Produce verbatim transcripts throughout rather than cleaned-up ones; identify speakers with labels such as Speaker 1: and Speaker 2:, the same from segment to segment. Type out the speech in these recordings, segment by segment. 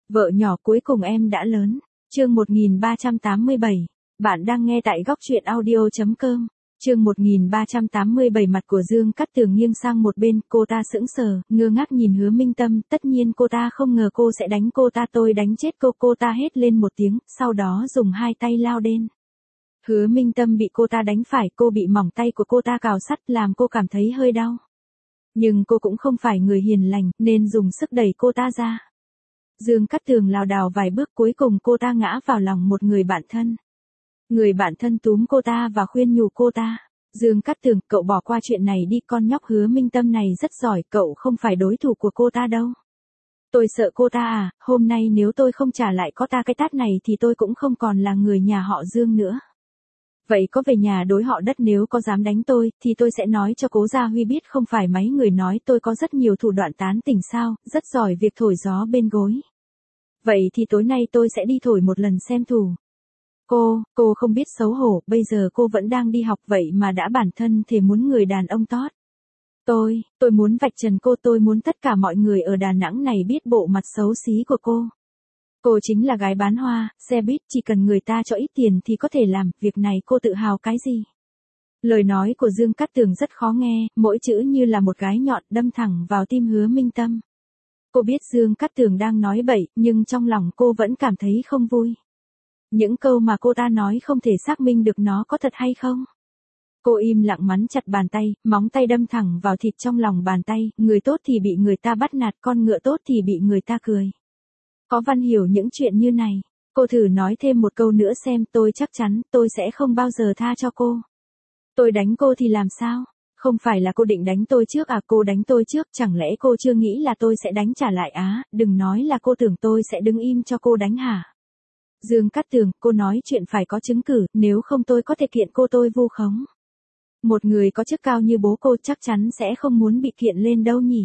Speaker 1: Vợ nhỏ cuối cùng em đã lớn. Chương một nghìn ba trăm tám mươi bảy. Bạn đang nghe tại góc truyện audio chấm com. Chương một nghìn ba trăm tám mươi bảy. Mặt của Dương Cát Tường nghiêng sang một bên, cô ta sững sờ, ngơ ngác nhìn Hứa Minh Tâm, tất nhiên cô ta không ngờ cô sẽ đánh cô ta, tôi đánh chết cô, cô ta hét lên một tiếng, sau đó dùng hai tay lao đến. Hứa Minh Tâm bị cô ta đánh phải, cô bị mỏng tay của cô ta cào sắt làm cô cảm thấy hơi đau. Nhưng cô cũng không phải người hiền lành, nên dùng sức đẩy cô ta ra. Dương Cát Tường lảo đảo vài bước, cuối cùng cô ta ngã vào lòng một người bạn thân. Người bạn thân túm cô ta và khuyên nhủ cô ta. Dương Cát Tường, cậu bỏ qua chuyện này đi, con nhóc Hứa Minh Tâm này rất giỏi, cậu không phải đối thủ của cô ta đâu. Tôi sợ cô ta à, hôm nay nếu tôi không trả lại có ta cái tát này thì tôi cũng không còn là người nhà họ Dương nữa. Vậy có về nhà đối họ đất, nếu có dám đánh tôi, thì tôi sẽ nói cho Cố Gia Huy biết, không phải mấy người nói tôi có rất nhiều thủ đoạn tán tỉnh sao, rất giỏi việc thổi gió bên gối. Vậy thì tối nay tôi sẽ đi thổi một lần xem thù. Cô, cô không biết xấu hổ, bây giờ cô vẫn đang đi học vậy mà đã bản thân thề muốn người đàn ông tốt. Tôi, tôi muốn vạch trần cô, tôi muốn tất cả mọi người ở Đà Nẵng này biết bộ mặt xấu xí của cô. Cô chính là gái bán hoa, xe buýt, chỉ cần người ta cho ít tiền thì có thể làm, việc này cô tự hào cái gì? Lời nói của Dương Cát Tường rất khó nghe, mỗi chữ như là một gái nhọn đâm thẳng vào tim Hứa Minh Tâm. Cô biết Dương Cát Tường đang nói bậy, nhưng trong lòng cô vẫn cảm thấy không vui. Những câu mà cô ta nói không thể xác minh được nó có thật hay không. Cô im lặng mắn chặt bàn tay, móng tay đâm thẳng vào thịt trong lòng bàn tay, người tốt thì bị người ta bắt nạt, con ngựa tốt thì bị người ta cười. Có Văn hiểu những chuyện như này. Cô thử nói thêm một câu nữa xem, tôi chắc chắn, tôi sẽ không bao giờ tha cho cô. Tôi đánh cô thì làm sao? Không phải là cô định đánh tôi trước à, cô đánh tôi trước, chẳng lẽ cô chưa nghĩ là tôi sẽ đánh trả lại á, đừng nói là cô tưởng tôi sẽ đứng im cho cô đánh hả? Dương Cát Tường, cô nói chuyện phải có chứng cứ, nếu không tôi có thể kiện cô tôi vu khống. Một người có chức cao như bố cô chắc chắn sẽ không muốn bị kiện lên đâu nhỉ?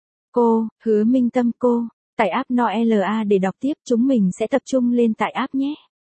Speaker 1: Cô, Hứa Minh Tâm, cô. Tải app Noela để đọc tiếp, chúng mình sẽ tập trung lên tải app nhé.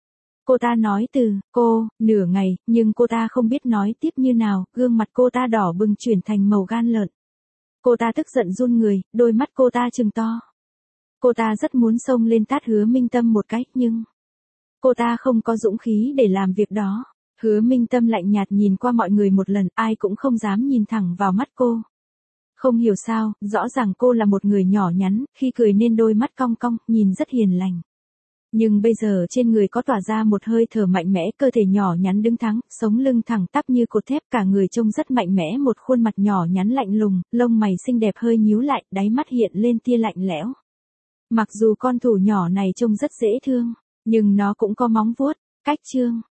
Speaker 1: Cô ta nói từ, cô, nửa ngày, nhưng cô ta không biết nói tiếp như nào, gương mặt cô ta đỏ bừng chuyển thành màu gan lợn. Cô ta tức giận run người, đôi mắt cô ta trừng to. Cô ta rất muốn xông lên tát Hứa Minh Tâm một cái, nhưng cô ta không có dũng khí để làm việc đó. Hứa Minh Tâm lạnh nhạt nhìn qua mọi người một lần, ai cũng không dám nhìn thẳng vào mắt cô. Không hiểu sao, rõ ràng cô là một người nhỏ nhắn, khi cười nên đôi mắt cong cong, nhìn rất hiền lành. Nhưng bây giờ trên người có tỏa ra một hơi thở mạnh mẽ, cơ thể nhỏ nhắn đứng thẳng, sống lưng thẳng tắp như cột thép, cả người trông rất mạnh mẽ, một khuôn mặt nhỏ nhắn lạnh lùng, lông mày xinh đẹp hơi nhíu lại, đáy mắt hiện lên tia lạnh lẽo. Mặc dù con thú nhỏ này trông rất dễ thương, nhưng nó cũng có móng vuốt. Cách chương